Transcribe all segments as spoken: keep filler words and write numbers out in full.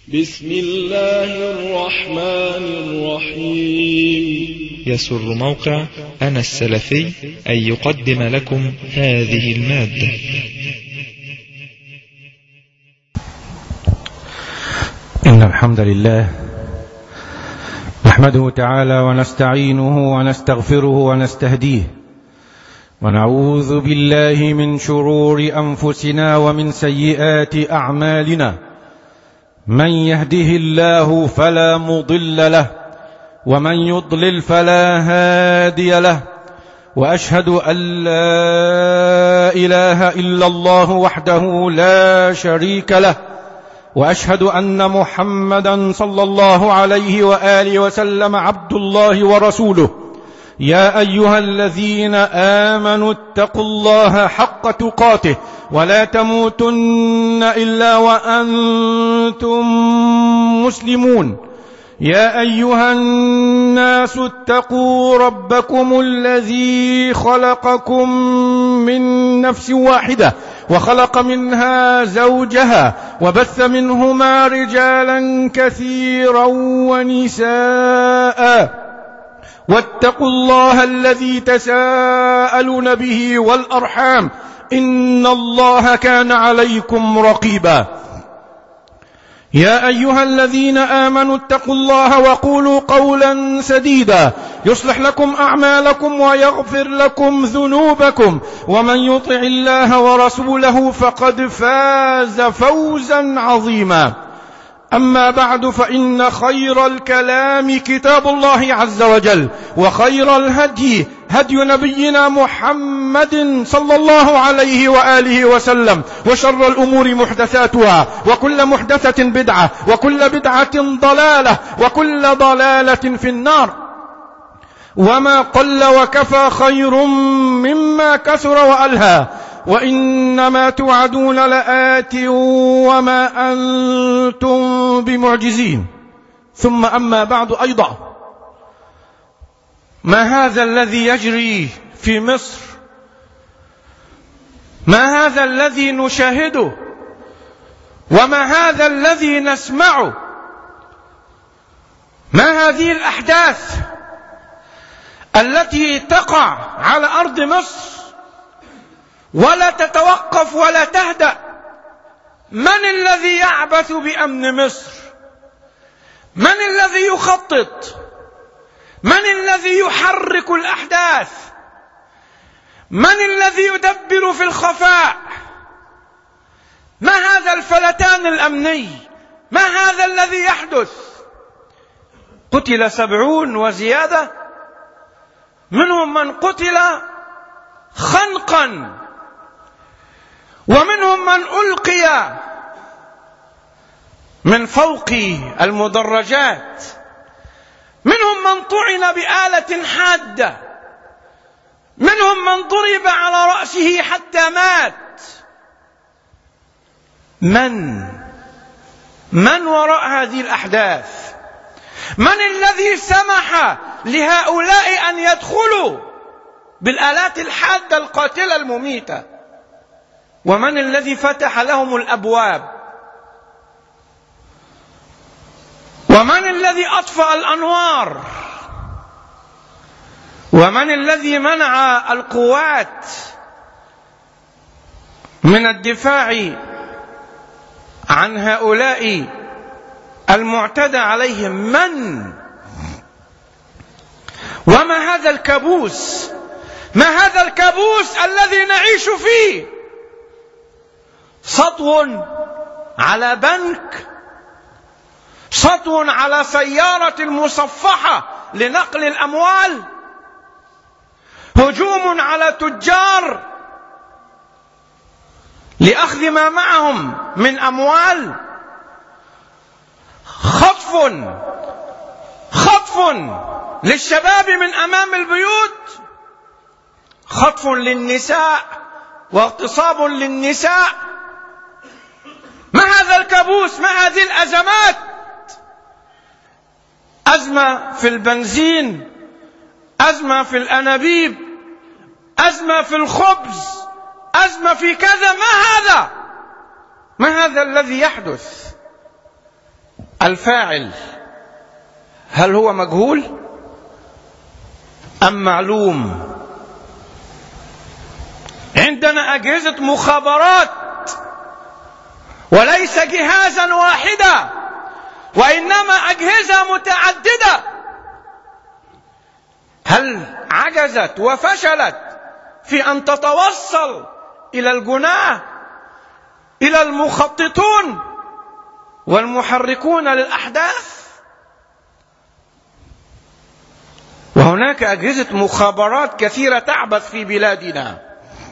بسم الله الرحمن الرحيم. يسر موقع أنا السلفي أن يقدم لكم هذه المادة. إن الحمد لله نحمده تعالى ونستعينه ونستغفره ونستهديه، ونعوذ بالله من شرور أنفسنا ومن سيئات أعمالنا. من يهده الله فلا مضل له، ومن يضلل فلا هادي له، وأشهد أن لا إله إلا الله وحده لا شريك له، وأشهد أن محمدا صلى الله عليه وآله وسلم عبد الله ورسوله. يا أيها الذين آمنوا اتقوا الله حق تقاته ولا تموتن إلا وأنتم مسلمون. يا أيها الناس اتقوا ربكم الذي خلقكم من نفس واحدة وخلق منها زوجها وبث منهما رجالا كثيرا ونساء، واتقوا الله الذي تساءلون به والأرحام إن الله كان عليكم رقيبا. يا أيها الذين آمنوا اتقوا الله وقولوا قولا سديدا يصلح لكم أعمالكم ويغفر لكم ذنوبكم، ومن يطع الله ورسوله فقد فاز فوزا عظيما. أما بعد، فإن خير الكلام كتاب الله عز وجل، وخير الهدي هدي نبينا محمد صلى الله عليه وآله وسلم، وشر الأمور محدثاتها، وكل محدثة بدعة، وكل بدعة ضلالة، وكل ضلالة في النار. وما قل وكفى خير مما كثر وألهى، وإنما توعدون لآت وما أنتم بمعجزين. ثم أما بعد أيضا، ما هذا الذي يجري في مصر؟ ما هذا الذي نشاهده؟ وما هذا الذي نسمعه؟ ما هذه الأحداث التي تقع على أرض مصر ولا تتوقف ولا تهدأ؟ من الذي يعبث بأمن مصر؟ من الذي يخطط؟ من الذي يحرك الأحداث؟ من الذي يدبر في الخفاء؟ ما هذا الفلتان الأمني؟ ما هذا الذي يحدث؟ قتل سبعون وزيادة، منهم من قتل خنقا، ومنهم من ألقي من فوق المدرجات، منهم من طعن بآلة حادة، منهم من ضرب على رأسه حتى مات. من من وراء هذه الأحداث؟ من الذي سمح لهؤلاء أن يدخلوا بالآلات الحادة القاتلة المميتة؟ ومن الذي فتح لهم الأبواب؟ ومن الذي أطفأ الأنوار؟ ومن الذي منع القوات من الدفاع عن هؤلاء المعتدى عليهم؟ من؟ وما هذا الكابوس؟ ما هذا الكابوس الذي نعيش فيه؟ سطو على بنك، سطو على سيارة مصفحة لنقل الأموال، هجوم على تجار لأخذ ما معهم من أموال، خطف خطف للشباب من أمام البيوت، خطف للنساء واغتصاب للنساء. ما هذا الكابوس؟ ما هذه الأزمات؟ أزمة في البنزين، أزمة في الأنابيب، أزمة في الخبز، أزمة في كذا. ما هذا؟ ما هذا الذي يحدث؟ الفاعل هل هو مجهول أم معلوم؟ عندنا أجهزة مخابرات، وليس جهازا واحدا، وإنما أجهزة متعددة. هل عجزت وفشلت في أن تتوصل إلى الجناة، إلى المخططون والمحركون للأحداث؟ وهناك أجهزة مخابرات كثيرة تعبث في بلادنا،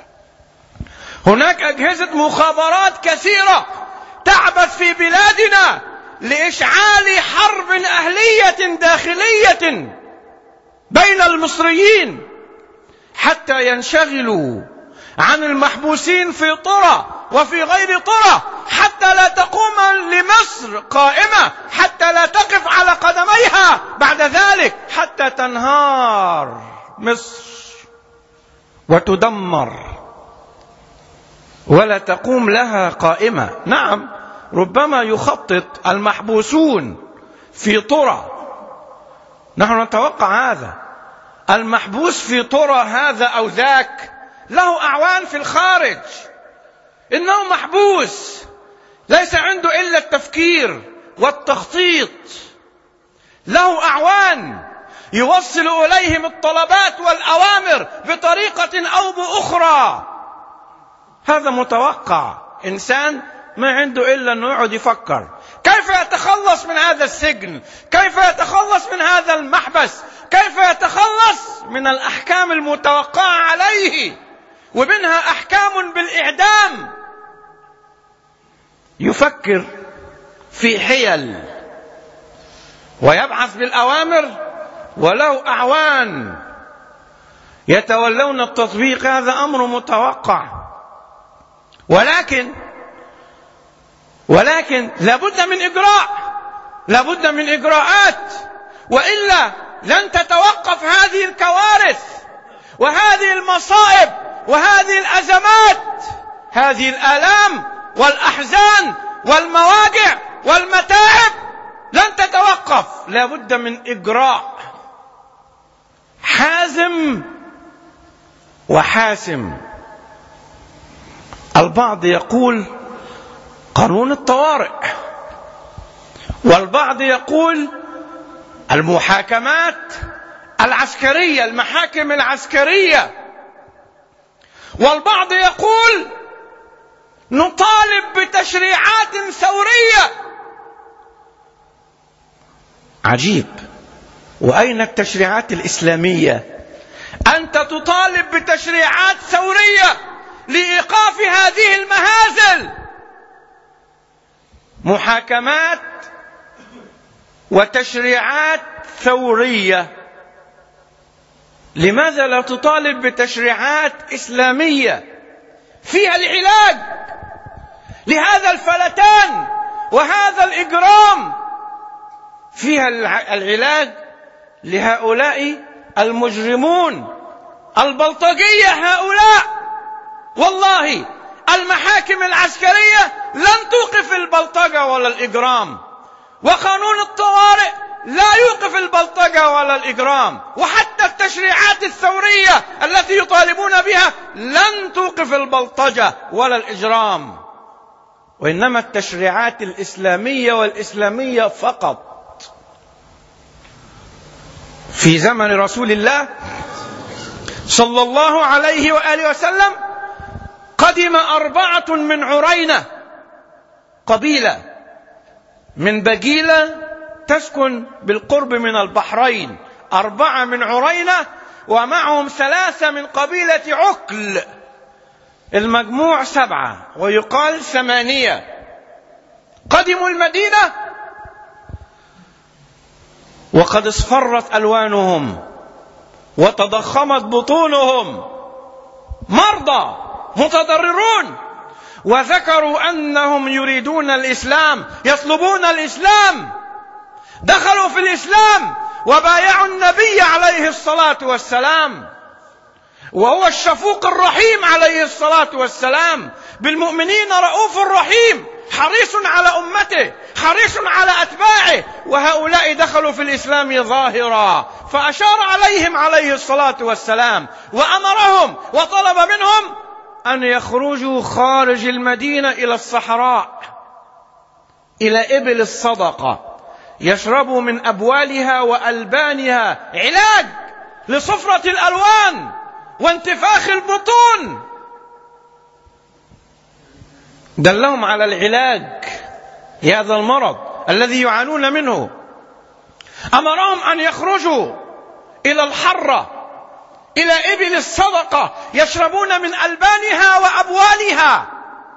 هناك أجهزة مخابرات كثيرة تعبث في بلادنا لإشعال حرب أهلية داخلية بين المصريين حتى ينشغلوا عن المحبوسين في طرى وفي غير طرى، حتى لا تقوم لمصر قائمة، حتى لا تقف على قدميها بعد ذلك، حتى تنهار مصر وتدمر ولا تقوم لها قائمة. نعم، ربما يخطط المحبوسون في طرى، نحن نتوقع هذا، المحبوس في طرى هذا أو ذاك له أعوان في الخارج، إنه محبوس ليس عنده إلا التفكير والتخطيط، له أعوان يوصل إليهم الطلبات والأوامر بطريقة أو بأخرى. هذا متوقع، إنسان ما عنده إلا أنه يقعد يفكر كيف يتخلص من هذا السجن، كيف يتخلص من هذا المحبس، كيف يتخلص من الأحكام المتوقعة عليه، ومنها أحكام بالإعدام. يفكر في حيل ويبعث بالأوامر، ولو أعوان يتولون التطبيق. هذا أمر متوقع، ولكن ولكن لابد من إجراء، لابد من إجراءات، وإلا لن تتوقف هذه الكوارث وهذه المصائب وهذه الأزمات، هذه الآلام والأحزان والمواجع والمتاعب لن تتوقف. لابد من إجراء حازم وحاسم. البعض يقول قانون الطوارئ، والبعض يقول المحاكمات العسكرية، المحاكم العسكرية، والبعض يقول نطالب بتشريعات ثورية. عجيب، وأين التشريعات الإسلامية؟ أنت تطالب بتشريعات ثورية لإيقاف هذه المهازل، محاكمات وتشريعات ثورية. لماذا لا تطالب بتشريعات إسلامية فيها العلاج لهذا الفلتان وهذا الإجرام، فيها العلاج لهؤلاء المجرمون البلطجية هؤلاء؟ والله المحاكم العسكرية لن توقف البلطجة ولا الإجرام، وقانون الطوارئ لا يوقف البلطجة ولا الإجرام، وحتى التشريعات الثورية التي يطالبون بها لن توقف البلطجة ولا الإجرام، وإنما التشريعات الإسلامية والإسلامية فقط. في زمن رسول الله صلى الله عليه وآله وسلم قدم أربعة من عرينة، قبيلة من بجيلة تسكن بالقرب من البحرين، أربعة من عرينة ومعهم ثلاثة من قبيلة عكل، المجموع سبعة ويقال ثمانية. قدموا المدينة وقد اصفرت ألوانهم وتضخمت بطونهم، مرضى متضررون، وذكروا أنهم يريدون الإسلام، يطلبون الإسلام، دخلوا في الإسلام وبايعوا النبي عليه الصلاة والسلام، وهو الشفوق الرحيم عليه الصلاة والسلام، بالمؤمنين رؤوف رحيم، حريص على أمته، حريص على أتباعه، وهؤلاء دخلوا في الإسلام ظاهرا، فأشار عليهم عليه الصلاة والسلام وأمرهم وطلب منهم أن يخرجوا خارج المدينة إلى الصحراء، إلى إبل الصدقة، يشربوا من أبوالها وألبانها، علاج لصفرة الألوان وانتفاخ البطون. دلهم على العلاج لهذا المرض الذي يعانون منه. أمرهم أن يخرجوا إلى الحرة، إلى إبل الصدقة، يشربون من ألبانها وأبوالها.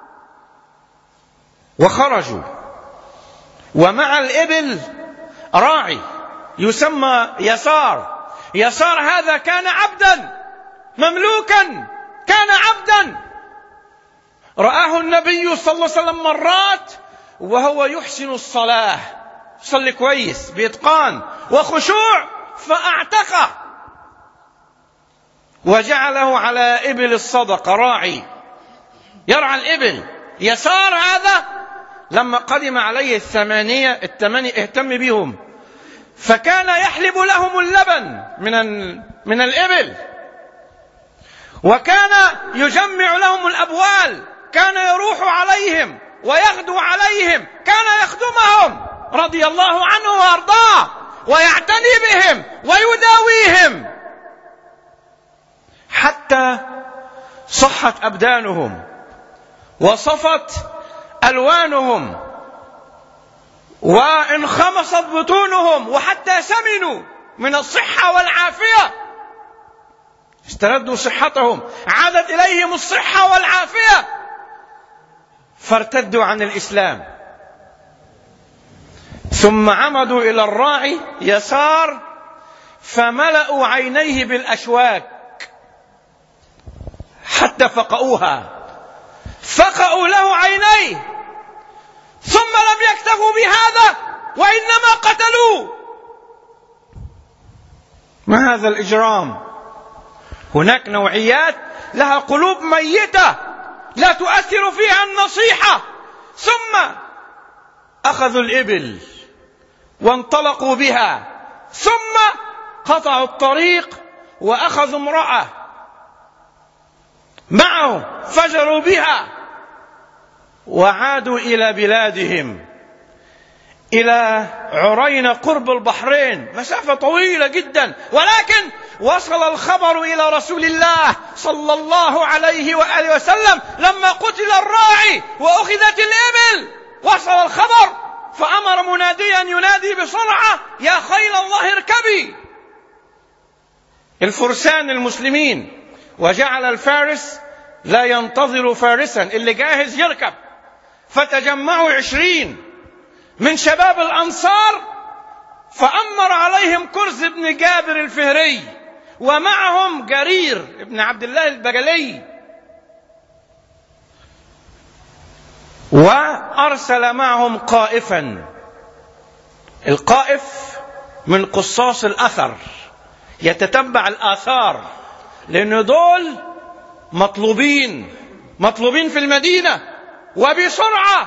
وخرجوا، ومع الإبل راعي يسمى يسار. يسار هذا كان عبدا مملوكا، كان عبدا. رآه النبي صلى الله عليه وسلم مرات وهو يحسن الصلاة، صلي كويس بإتقان وخشوع، فأعتقه وجعله على إبل الصدقة راعي يرعى الإبل. يسار هذا لما قدم عليه الثمانية الثمانية اهتم بهم، فكان يحلب لهم اللبن من من الإبل، وكان يجمع لهم الأبوال، كان يروح عليهم ويغدو عليهم، كان يخدمهم رضي الله عنه وارضاه، ويعتني بهم ويداويهم حتى صحت أبدانهم وصفت ألوانهم وانخمصت بطونهم، وحتى سمنوا من الصحة والعافية، استردوا صحتهم، عادت إليهم الصحة والعافية، فارتدوا عن الإسلام. ثم عمدوا إلى الراعي يسار فملأوا عينيه بالأشواك حتى فقؤوها، فقؤوا له عينيه، ثم لم يكتفوا بهذا وإنما قتلوه. ما هذا الإجرام؟ هناك نوعيات لها قلوب ميتة لا تؤثر فيها النصيحة. ثم أخذوا الإبل وانطلقوا بها، ثم قطعوا الطريق وأخذوا امرأة معه فجروا بها وعادوا إلى بلادهم، إلى عرين قرب البحرين، مسافة طويلة جدا. ولكن وصل الخبر إلى رسول الله صلى الله عليه وآله وسلم لما قتل الراعي وأخذت الإبل، وصل الخبر فأمر مناديا ينادي بسرعة: يا خيل الله اركبي. الفرسان المسلمين، وجعل الفارس لا ينتظر فارسا، اللي جاهز يركب. فتجمعوا عشرين من شباب الأنصار، فأمر عليهم كرز بن جابر الفهري، ومعهم جرير بن عبد الله البجلي، وأرسل معهم قائفا. القائف من قصاص الأثر، يتتبع الآثار، لأن دول مطلوبين مطلوبين في المدينة وبسرعة.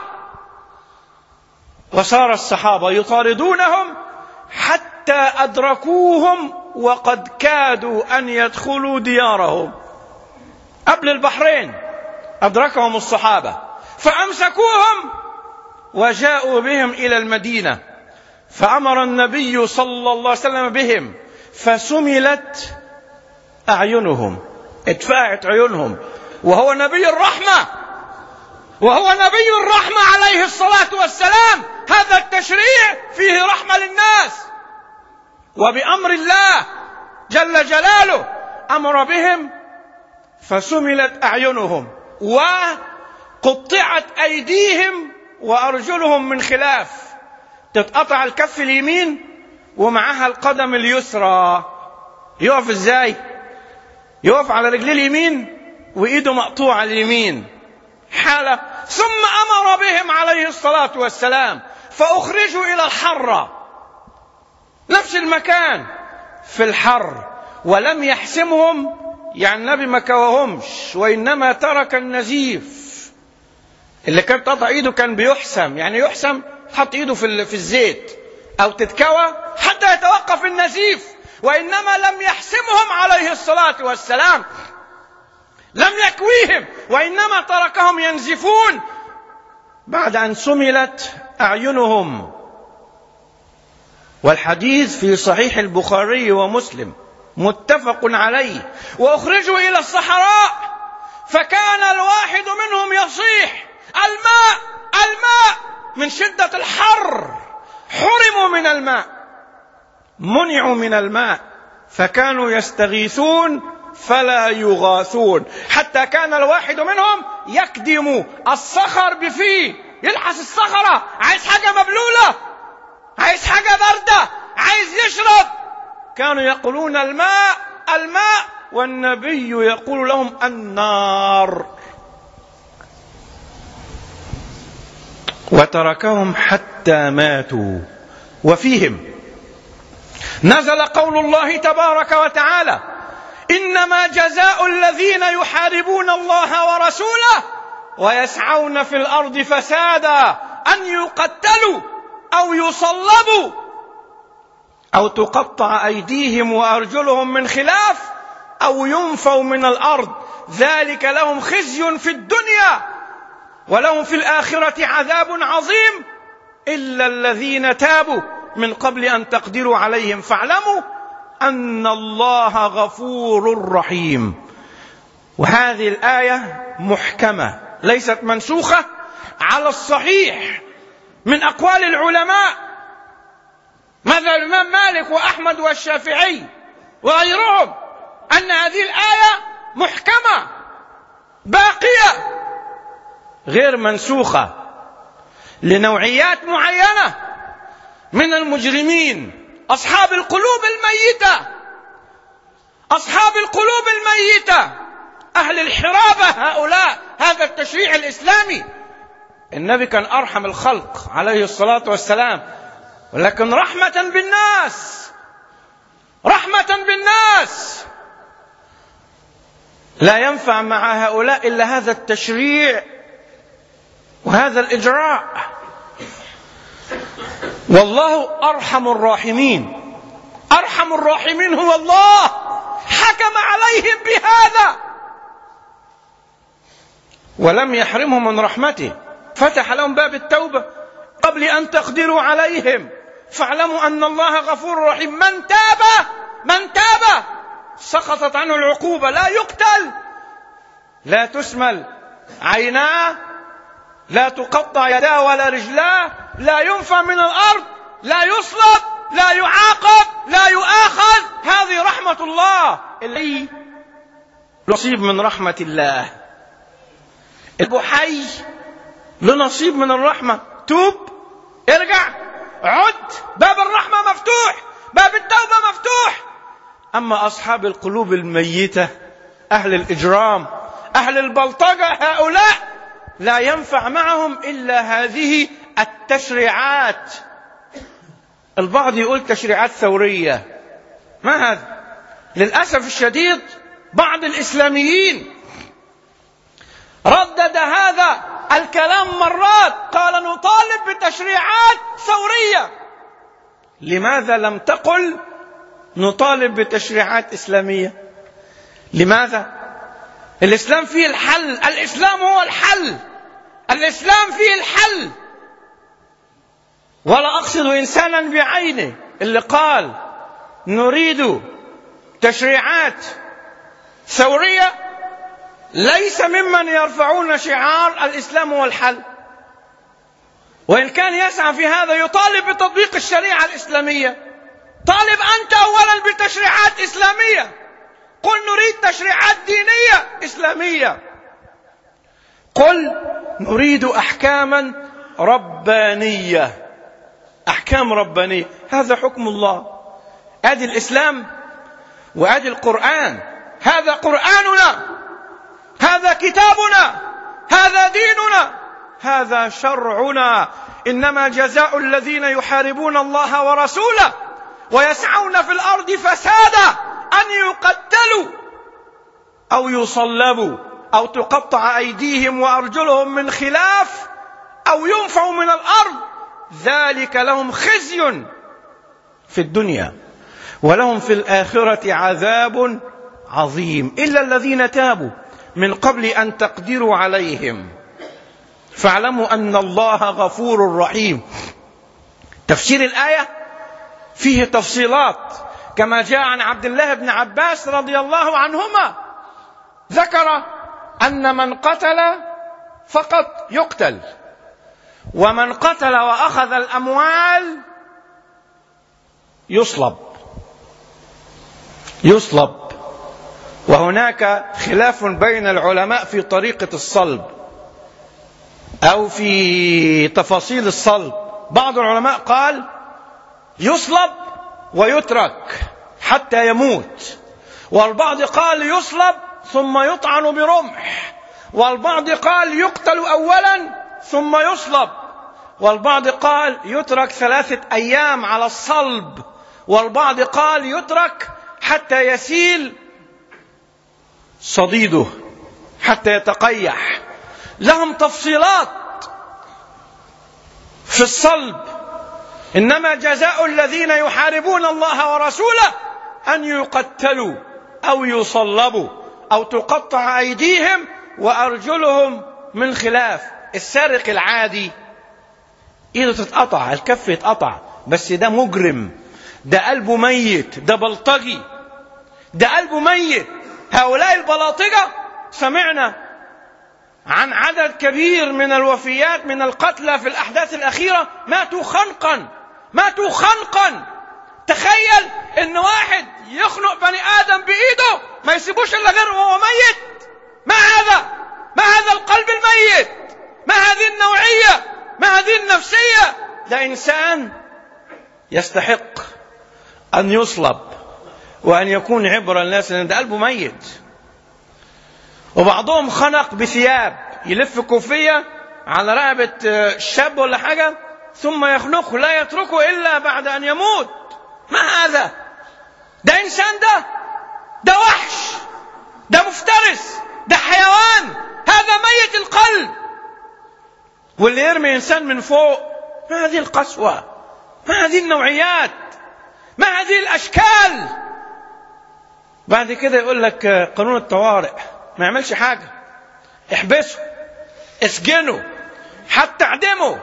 وصار الصحابة يطاردونهم حتى أدركوهم وقد كادوا أن يدخلوا ديارهم. قبل البحرين أدركهم الصحابة فأمسكوهم وجاءوا بهم إلى المدينة، فأمر النبي صلى الله عليه وسلم بهم فسملت أعينهم، اتفاعت عيونهم، وهو نبي الرحمة، وهو نبي الرحمة عليه الصلاة والسلام. هذا التشريع فيه رحمة للناس، وبأمر الله جل جلاله أمر بهم فسملت أعينهم وقطعت أيديهم وأرجلهم من خلاف، تتقطع الكف اليمين ومعها القدم اليسرى. يقف ازاي؟ يقف على رجليه اليمين وإيده مقطوعة اليمين حالة. ثم أمر بهم عليه الصلاة والسلام فأخرجوا إلى الحرة، نفس المكان في الحر، ولم يحسمهم، يعني النبي ما كوهمش، وإنما ترك النزيف. اللي كان قطع إيده كان بيحسم، يعني يحسم تحط ايده في في الزيت او تتكوى حتى يتوقف النزيف، وانما لم يحسمهم عليه الصلاة والسلام، لم يكويهم، وانما تركهم ينزفون بعد ان سملت اعينهم. والحديث في صحيح البخاري ومسلم متفق عليه. واخرجوا الى الصحراء فكان الواحد منهم يصيح: الماء الماء، من شدة الحر حرموا من الماء، منعوا من الماء، فكانوا يستغيثون فلا يغاثون، حتى كان الواحد منهم يكدم الصخر بفيه، يلحس الصخرة، عايز حاجة مبلولة، عايز حاجة باردة، عايز يشرب. كانوا يقولون الماء الماء، والنبي يقول لهم النار. وتركهم حتى ماتوا. وفيهم نزل قول الله تبارك وتعالى: إنما جزاء الذين يحاربون الله ورسوله ويسعون في الأرض فسادا أن يقتلوا أو يصلبوا أو تقطع أيديهم وأرجلهم من خلاف أو ينفوا من الأرض، ذلك لهم خزي في الدنيا ولهم في الآخرة عذاب عظيم إلا الذين تابوا من قبل أن تقدروا عليهم فاعلموا أن الله غفور رحيم. وهذه الآية محكمة ليست منسوخة على الصحيح من أقوال العلماء، ماذا الإمام مالك وأحمد والشافعي وغيرهم، أن هذه الآية محكمة باقية غير منسوخة لنوعيات معينة من المجرمين، أصحاب القلوب الميتة، أصحاب القلوب الميتة، أهل الحرابة هؤلاء. هذا التشريع الإسلامي، النبي كان أرحم الخلق عليه الصلاة والسلام، ولكن رحمة بالناس، رحمة بالناس، لا ينفع مع هؤلاء إلا هذا التشريع وهذا الإجراء. والله أرحم الراحمين، أرحم الراحمين هو الله، حكم عليهم بهذا ولم يحرمهم من رحمته، فتح لهم باب التوبة قبل أن تقدروا عليهم فاعلموا أن الله غفور رحيم. من تاب من تاب سقطت عنه العقوبة، لا يقتل، لا تسمل عيناه، لا تقطع يداه ولا رجلاه، لا ينفى من الأرض، لا يصلب، لا يعاقب، لا يؤاخذ. هذه رحمة الله، اللي نصيب من رحمة الله. أبو حي لنصيب من الرحمة، توب، ارجع، عد، باب الرحمة مفتوح، باب التوبة مفتوح. أما أصحاب القلوب الميتة، أهل الإجرام، أهل البلطجة، هؤلاء لا ينفع معهم إلا هذه التشريعات. البعض يقول تشريعات ثورية، ما هذا؟ للأسف الشديد بعض الإسلاميين ردد هذا الكلام مرات، قال نطالب بتشريعات ثورية. لماذا لم تقل نطالب بتشريعات إسلامية؟ لماذا؟ الإسلام فيه الحل، الإسلام هو الحل، الإسلام فيه الحل. ولا أقصد إنسانا بعينه اللي قال نريد تشريعات ثورية ليس ممن يرفعون شعار الإسلام هو الحل، وإن كان يسعى في هذا يطالب بتطبيق الشريعة الإسلامية. طالب أنت أولا بتشريعات إسلامية، قل نريد تشريعات دينية إسلامية، قل نريد أحكاما ربانية، أحكام ربانية. هذا حكم الله، هذا الإسلام وهذا القرآن، هذا قرآننا، هذا كتابنا، هذا ديننا، هذا شرعنا. إنما جزاء الذين يحاربون الله ورسوله ويسعون في الأرض فسادا أن يقتلوا أو يصلبوا أو تقطع أيديهم وأرجلهم من خلاف أو ينفوا من الأرض، ذلك لهم خزي في الدنيا ولهم في الآخرة عذاب عظيم إلا الذين تابوا من قبل أن تقدروا عليهم فاعلموا أن الله غفور رحيم. تفسير الآية فيه تفصيلات كما جاء عن عبد الله بن عباس رضي الله عنهما، ذكر أن من قتل فقط يقتل، ومن قتل وأخذ الأموال يصلب يصلب وهناك خلاف بين العلماء في طريقة الصلب أو في تفاصيل الصلب. بعض العلماء قال يصلب ويترك حتى يموت، والبعض قال يصلب ثم يطعن برمح، والبعض قال يقتل أولا ثم يصلب، والبعض قال يترك ثلاثة أيام على الصلب، والبعض قال يترك حتى يسيل صديده حتى يتقيح. لهم تفصيلات في الصلب، إنما جزاء الذين يحاربون الله ورسوله أن يقتلوا أو يصلبوا أو تقطع أيديهم وأرجلهم من خلاف. السارق العادي إيده تتقطع، الكف يتقطع، بس ده مجرم، ده قلبه ميت، ده بلطجي، ده قلبه ميت. هؤلاء البلاطجة سمعنا عن عدد كبير من الوفيات من القتلى في الأحداث الأخيرة ماتوا خنقا ماتوا خنقا. تخيل إن واحد يخنق بني آدم بإيده ما يسيبوش إلا غير وهو ميت. ما هذا؟ ما هذا القلب الميت؟ ما هذه النوعية؟ ما هذه النفسية؟ ده إنسان يستحق أن يصلب وأن يكون عبرة للناس، لأن ده قلبه ميت. وبعضهم خنق بثياب، يلف كوفية على رقبة شاب ولا حاجة ثم يخنقه، لا يتركه إلا بعد أن يموت. ما هذا؟ ده إنسان، ده ده وحش، ده مفترس، ده حيوان، هذا ميت القلب. واللي يرمي إنسان من فوق، ما هذه القسوة؟ ما هذه النوعيات؟ ما هذه الأشكال؟ بعد كده يقول لك قانون الطوارئ، ما يعملش حاجة، احبسه، اسجنه، حتى اعدمه.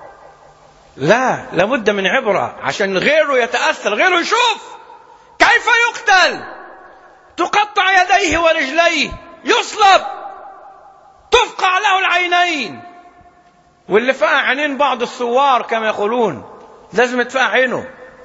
لا، لابد من عبرة عشان غيره يتأثر، غيره يشوف كيف يقتل. تقطع يديه ورجليه، يصلب، تفقع له العينين. واللي فقع عينين بعض الثوار كما يقولون لازم يتفقع عينه،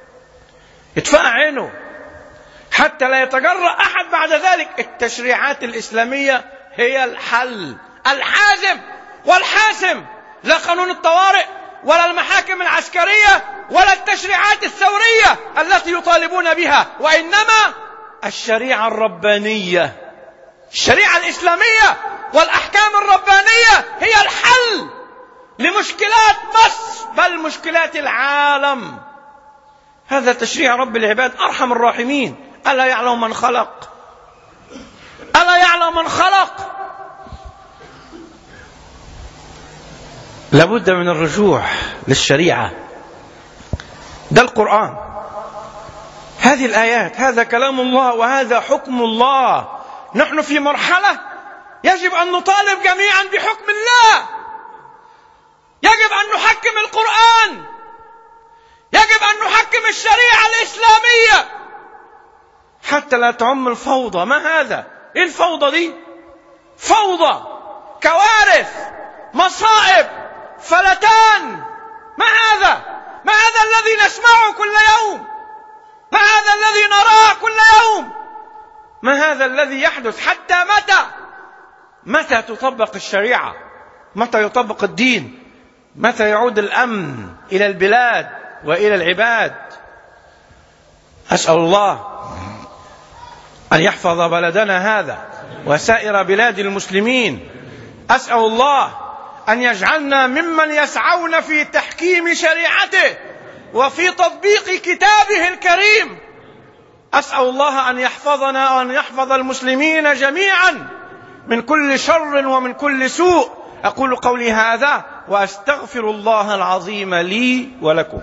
يتفقع عينه حتى لا يتجرأ أحد بعد ذلك. التشريعات الإسلامية هي الحل الحازم والحاسم، لا قانون الطوارئ ولا المحاكم العسكرية ولا التشريعات الثورية التي يطالبون بها، وإنما الشريعة الربانية، الشريعة الإسلامية والأحكام الربانية هي الحل لمشكلات مصر بل مشكلات العالم. هذا تشريع رب العباد أرحم الراحمين. ألا يعلم من خلق؟ ألا يعلم من خلق؟ لابد من الرجوع للشريعة. ده القرآن، هذه الآيات، هذا كلام الله وهذا حكم الله. نحن في مرحلة يجب أن نطالب جميعا بحكم الله، يجب أن نحكم القرآن، يجب أن نحكم الشريعة الإسلامية حتى لا تعم الفوضى. ما هذا؟ إيه الفوضى دي؟ فوضى، كوارث، مصائب، فلتان. ما هذا؟ ما هذا الذي نسمعه كل يوم؟ ما هذا الذي نراه كل يوم؟ ما هذا الذي يحدث؟ حتى متى؟ متى تطبق الشريعة؟ متى يطبق الدين؟ متى يعود الأمن إلى البلاد وإلى العباد؟ أسأل الله أن يحفظ بلدنا هذا وسائر بلاد المسلمين. أسأل الله أن يجعلنا ممن يسعون في تحكيم شريعته وفي تطبيق كتابه الكريم. أسأل الله أن يحفظنا وأن يحفظ المسلمين جميعا من كل شر ومن كل سوء. أقول قولي هذا وأستغفر الله العظيم لي ولكم.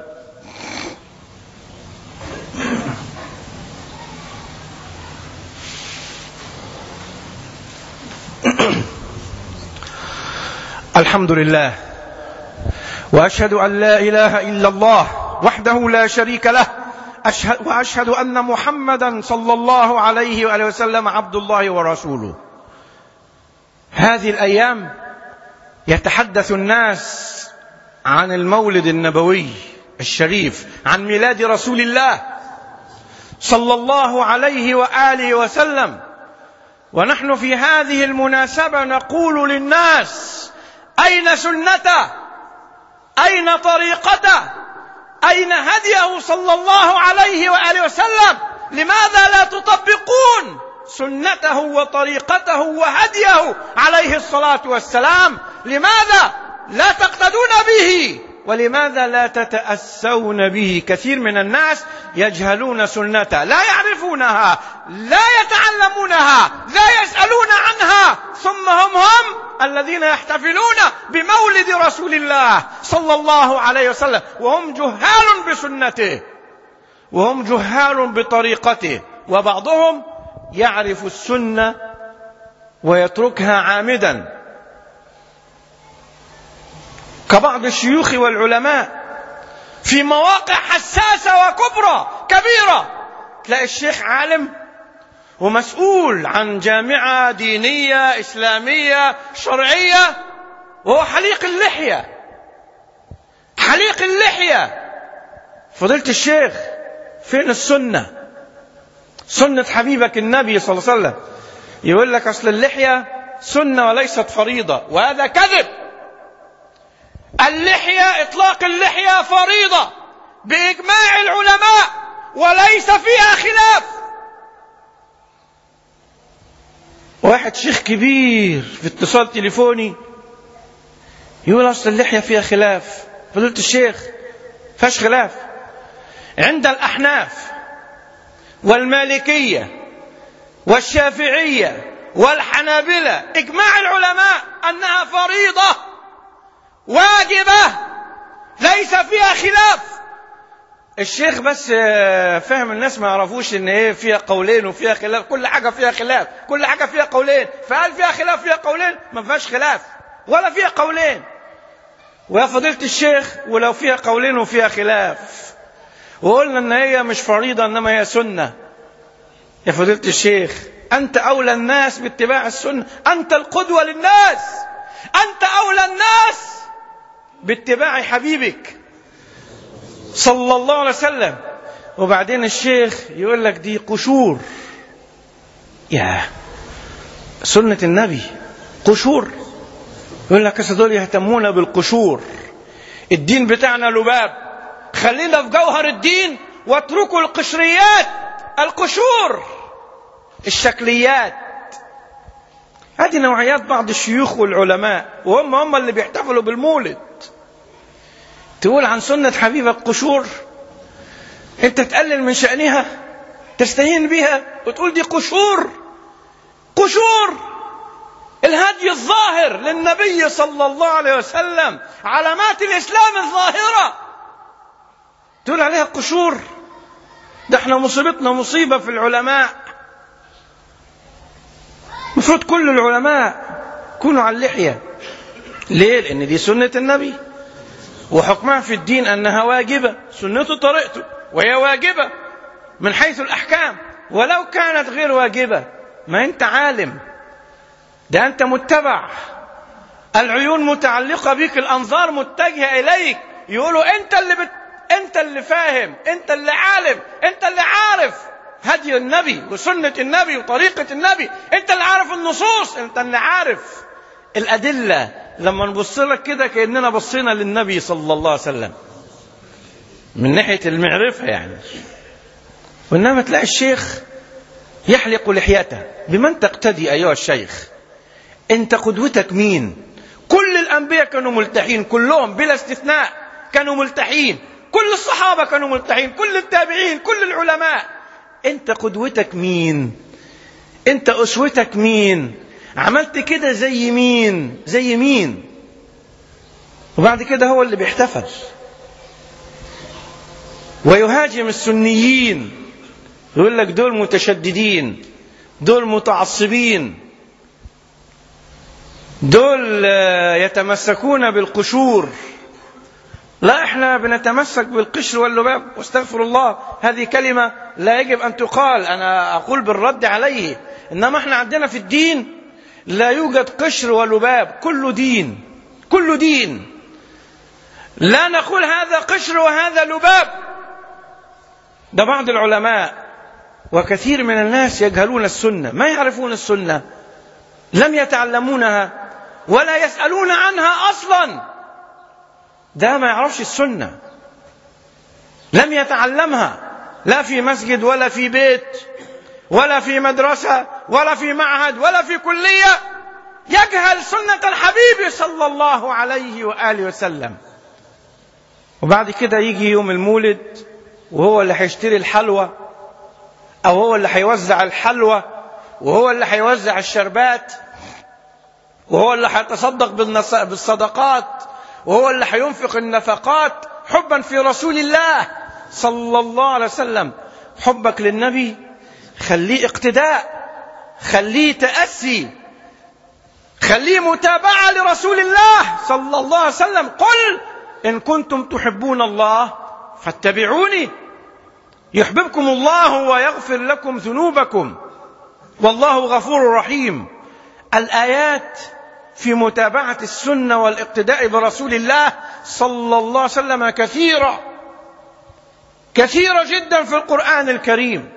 الحمد لله، وأشهد أن لا إله إلا الله وحده لا شريك له، أشهد وأشهد أن محمدا صلى الله عليه وآله وسلم عبد الله ورسوله. هذه الأيام يتحدث الناس عن المولد النبوي الشريف، عن ميلاد رسول الله صلى الله عليه وآله وسلم، ونحن في هذه المناسبة نقول للناس: أين سنته؟ أين طريقته؟ أين هديه صلى الله عليه وآله وسلم؟ لماذا لا تطبقون سنته وطريقته وهديه عليه الصلاة والسلام؟ لماذا لا تقتدون به؟ ولماذا لا تتأسون به؟ كثير من الناس يجهلون سنته، لا يعرفونها، لا يتعلمونها، لا يسألون عنها، ثم هم هم الذين يحتفلون بمولد رسول الله صلى الله عليه وسلم، وهم جهال بسنته، وهم جهال بطريقته، وبعضهم يعرف السنة ويتركها عامدا، كبعض الشيوخ والعلماء في مواقع حساسة وكبرى كبيرة. تلاقي الشيخ عالم ومسؤول عن جامعة دينية إسلامية شرعية، وهو حليق اللحية، حليق اللحية. فضيلة الشيخ، فين السنة؟ سنة حبيبك النبي صلى الله عليه وسلم. يقول لك أصل اللحية سنة وليست فريضة، وهذا كذب. اللحية، إطلاق اللحية فريضة بإجماع العلماء وليس فيها خلاف. واحد شيخ كبير في اتصال تليفوني يقول أصل اللحية فيها خلاف. فضلت الشيخ، فاش خلاف؟ عند الأحناف والمالكية والشافعية والحنابلة إجماع العلماء أنها فريضة واجبة ليس فيها خلاف. الشيخ بس فهم الناس ما يعرفوش ان ايه فيها قولين وفيها خلاف، كل حاجة فيها خلاف، كل حاجة فيها قولين. فهل فيها خلاف؟ فيها قولين؟ ما فيهاش خلاف ولا فيها قولين. ويا فضيلة الشيخ، ولو فيها قولين وفيها خلاف وقلنا ان هي مش فريضة انما هي سنة، يا فضيلة الشيخ انت اولى الناس باتباع السنة، انت القدوة للناس، انت اولى الناس باتباع حبيبك صلى الله عليه وسلم. وبعدين الشيخ يقول لك دي قشور. يا سنة النبي قشور؟ يقول لك دول يهتمون بالقشور. الدين بتاعنا لباب، خلينا في جوهر الدين واتركوا القشريات، القشور، الشكليات. هذه نوعيات بعض الشيوخ والعلماء، وهم هم اللي بيحتفلوا بالمولد. تقول عن سنة حبيبك قشور؟ انت تقلل من شأنها، تستهين بها وتقول دي قشور؟ قشور الهدي الظاهر للنبي صلى الله عليه وسلم، علامات الإسلام الظاهرة، تقول عليها قشور؟ ده احنا مصيبتنا مصيبة في العلماء. مفروض كل العلماء يكونوا على اللحية. ليه؟ لأن دي سنة النبي، وحكمها في الدين أنها واجبة، سنته طريقته، وهي واجبة من حيث الأحكام. ولو كانت غير واجبة ما أنت عالم، ده أنت متبع، العيون متعلقة بك، الأنظار متجهة إليك، يقولوا أنت اللي بت... أنت اللي فاهم، أنت اللي عالم، أنت اللي عارف هدي النبي وسنة النبي وطريقة النبي، أنت اللي عارف النصوص، أنت اللي عارف الأدلة. لما نبص لك كده كأننا بصينا للنبي صلى الله عليه وسلم من ناحية المعرفة يعني. وإنما تلاقي الشيخ يحلق لحيته. بمن تقتدي أيها الشيخ؟ أنت قدوتك مين؟ كل الأنبياء كانوا ملتحين، كلهم بلا استثناء كانوا ملتحين، كل الصحابة كانوا ملتحين، كل التابعين، كل العلماء. أنت قدوتك مين؟ أنت أسوتك مين؟ عملت كده زي مين؟ زي مين؟ وبعد كده هو اللي بيحتفل ويهاجم السنيين، يقول لك دول متشددين، دول متعصبين، دول يتمسكون بالقشور. لا، احنا بنتمسك بالقشر واللباب، واستغفر الله، هذه كلمة لا يجب أن تقال، أنا أقول بالرد عليه. إنما احنا عندنا في الدين لا يوجد قشر ولباب، كل دين، كل دين. لا نقول هذا قشر وهذا لباب. ده بعض العلماء وكثير من الناس يجهلون السنة، ما يعرفون السنة، لم يتعلمونها ولا يسألون عنها أصلا. ده ما يعرفش السنة، لم يتعلمها، لا في مسجد ولا في بيت ولا في مدرسة ولا في معهد ولا في كلية، يجهل سنة الحبيب صلى الله عليه وآله وسلم. وبعد كده يجي يوم المولد وهو اللي هيشتري الحلوى، أو هو اللي هيوزع الحلوى، وهو اللي هيوزع الشربات، وهو اللي هيتصدق بالصدقات، وهو اللي هينفق النفقات حبا في رسول الله صلى الله عليه وسلم. حبك للنبي خليه اقتداء، خليه تأسي، خليه متابعة لرسول الله صلى الله عليه وسلم. قل إن كنتم تحبون الله فاتبعوني يحببكم الله ويغفر لكم ذنوبكم والله غفور رحيم. الآيات في متابعة السنة والاقتداء برسول الله صلى الله عليه وسلم كثيرة كثيرة جدا في القرآن الكريم.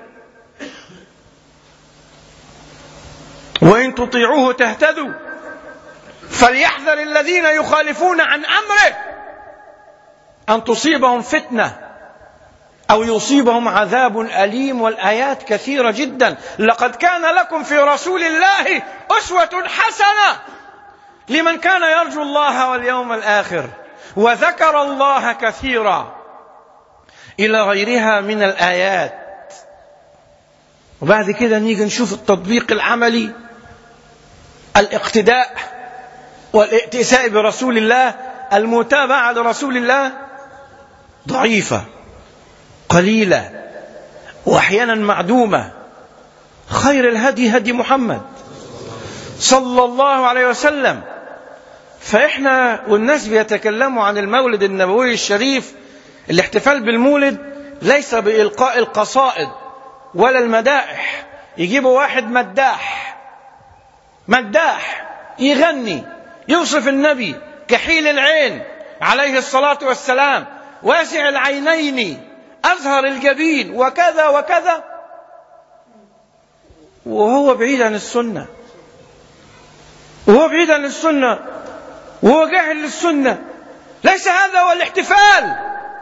وإن تطيعوه تهتدوا فليحذر الذين يخالفون عن أمره أن تصيبهم فتنة أو يصيبهم عذاب أليم. والآيات كثيرة جدا. لقد كان لكم في رسول الله أسوة حسنة لمن كان يرجو الله واليوم الآخر وذكر الله كثيرا، إلى غيرها من الآيات. وبعد كده نيجي نشوف التطبيق العملي، الاقتداء والائتساء برسول الله. المتابعة لرسول الله ضعيفة قليلة وأحيانا معدومة. خير الهدي هدي محمد صلى الله عليه وسلم. فإحنا والناس بيتكلموا عن المولد النبوي الشريف، الاحتفال بالمولد ليس بإلقاء القصائد ولا المدائح. يجيبوا واحد مداح مداح يغني يوصف النبي كحيل العين عليه الصلاة والسلام، واسع العينين، أزهر الجبين، وكذا وكذا، وهو بعيد عن السنة، وهو بعيد عن السنة، وهو جاهل للسنة. ليس هذا هو الاحتفال،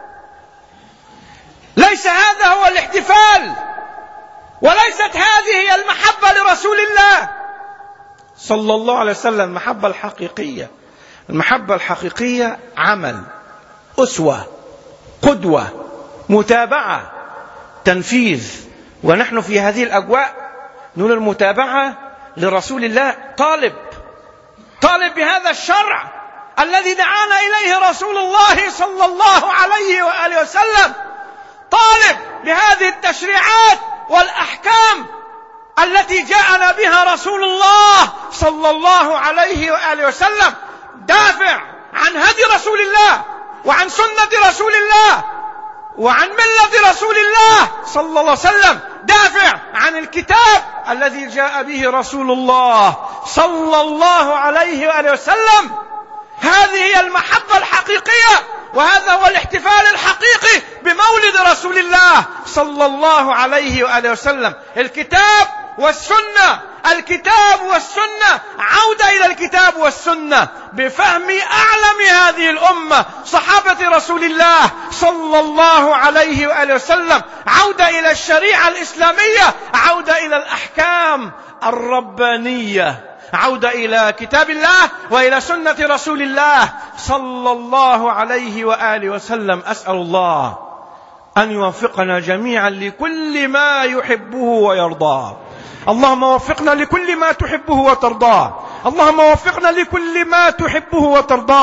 ليس هذا هو الاحتفال، وليست هذه هي المحبة لرسول الله صلى الله عليه وسلم. المحبة الحقيقية، المحبة الحقيقية عمل، أسوة، قدوة، متابعة، تنفيذ. ونحن في هذه الأجواء نقول المتابعة لرسول الله طالب طالب بهذا الشرع الذي دعانا إليه رسول الله صلى الله عليه وآله وسلم، طالب بهذه التشريعات والأحكام التي جاءنا بها رسول الله صلى الله عليه وآله وسلم، دافع عن هدي رسول الله وعن سنة رسول الله وعن ملة رسول الله صلى الله عليه وسلم، دافع عن الكتاب الذي جاء به رسول الله صلى الله عليه وآله وسلم. هذه هي المحبة الحقيقية، وهذا هو الاحتفال الحقيقي بمولد رسول الله صلى الله عليه وآله وسلم. الكتاب والسنة، الكتاب والسنة، عودة إلى الكتاب والسنة بفهم أعلم هذه الأمة صحابة رسول الله صلى الله عليه وآله وسلم، عودة إلى الشريعة الإسلامية، عودة إلى الأحكام الربانية، عودة إلى كتاب الله وإلى سنة رسول الله صلى الله عليه وآله وسلم. أسأل الله أن يوفقنا جميعا لكل ما يحبه ويرضاه. اللهم وفقنا لكل ما تحبه وترضاه، اللهم وفقنا لكل ما تحبه وترضاه،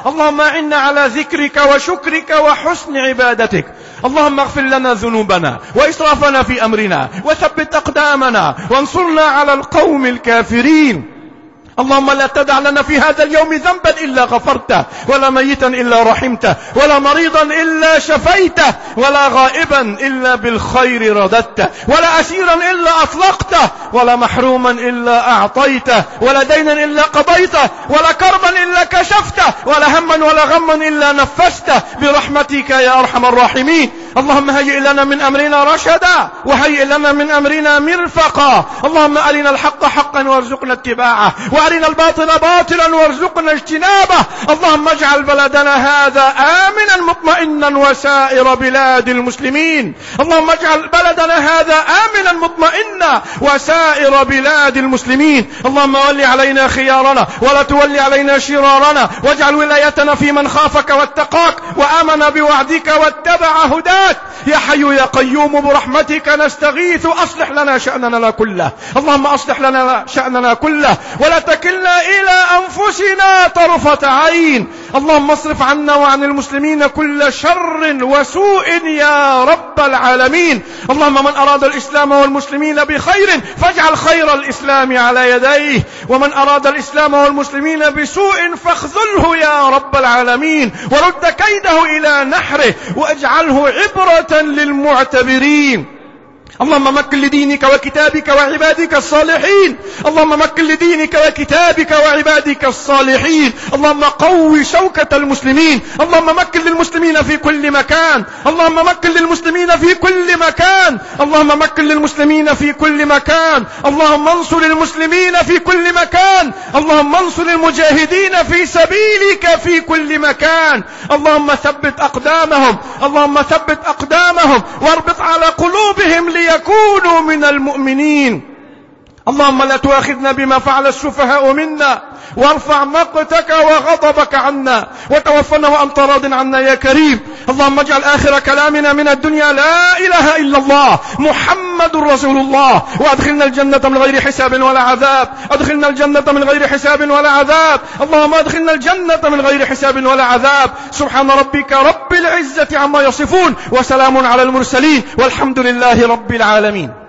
اللهم أعنا على ذكرك وشكرك وحسن عبادتك. اللهم اغفر لنا ذنوبنا وإسرافنا في أمرنا وثبت أقدامنا وانصرنا على القوم الكافرين. اللهم لا تدع لنا في هذا اليوم ذنبا إلا غفرته، ولا ميتا إلا رحمته، ولا مريضا إلا شفيته، ولا غائبا إلا بالخير رددته، ولا أسيرا إلا أطلقته، ولا محروما إلا أعطيته، ولا دينا إلا قضيته، ولا كربا إلا كشفته، ولا هما ولا غما إلا نفسته برحمتك يا أرحم الراحمين. اللهم هيئ لنا من أمرنا رشدا وهيئ لنا من أمرنا مرفقا. اللهم أرنا الحق حقا وارزقنا اتباعه، وأرنا الباطل باطلا وارزقنا اجتنابه. اللهم اجعل بلدنا هذا آمنا مطمئنا وسائر بلاد المسلمين. اللهم اجعل بلدنا هذا آمنا مطمئنا وسائر بلاد المسلمين. اللهم ول علينا خيارنا ولا تول علينا شرارنا، واجعل ولايتنا في من خافك واتقاك وآمن بوعدك واتبع هداك. يا حي يا قيوم برحمتك نستغيث، أصلح لنا شأننا كله. اللهم أصلح لنا شأننا كله ولا تكلنا إلى أنفسنا طرفة عين. اللهم اصرف عنا وعن المسلمين كل شر وسوء يا رب العالمين. اللهم من أراد الإسلام والمسلمين بخير فاجعل خير الإسلام على يديه، ومن أراد الإسلام والمسلمين بسوء فاخذله يا رب العالمين، ورد كيده إلى نحره، واجعله عبرة للمعتبرين. اللهم مكن لدينك وكتابك وعبادك الصالحين. اللهم مكن لدينك وكتابك وعبادك الصالحين. اللهم قوي شوكة المسلمين. اللهم مكن للمسلمين في كل مكان. اللهم مكن للمسلمين في كل مكان. اللهم مكن للمسلمين في كل مكان. اللهم انصر المسلمين في كل مكان. اللهم انصر المجاهدين في سبيلك في كل مكان. اللهم ثبت أقدامهم. اللهم ثبت أقدامهم واربط على قلوبهم ليكونوا من المؤمنين. اللهم لا تؤاخذنا بما فعل السفهاء منا، وارفع مقتك وغضبك عنا، وتوفنا وأنت راض عنا يا كريم. اللهم اجعل آخر كلامنا من الدنيا لا إله إلا الله محمد رسول الله، وأدخلنا الجنة من غير حساب ولا عذاب. أدخلنا الجنة من غير حساب ولا عذاب. اللهم أدخلنا الجنة من غير حساب ولا عذاب. سبحان ربك رب العزة عما يصفون، وسلام على المرسلين، والحمد لله رب العالمين.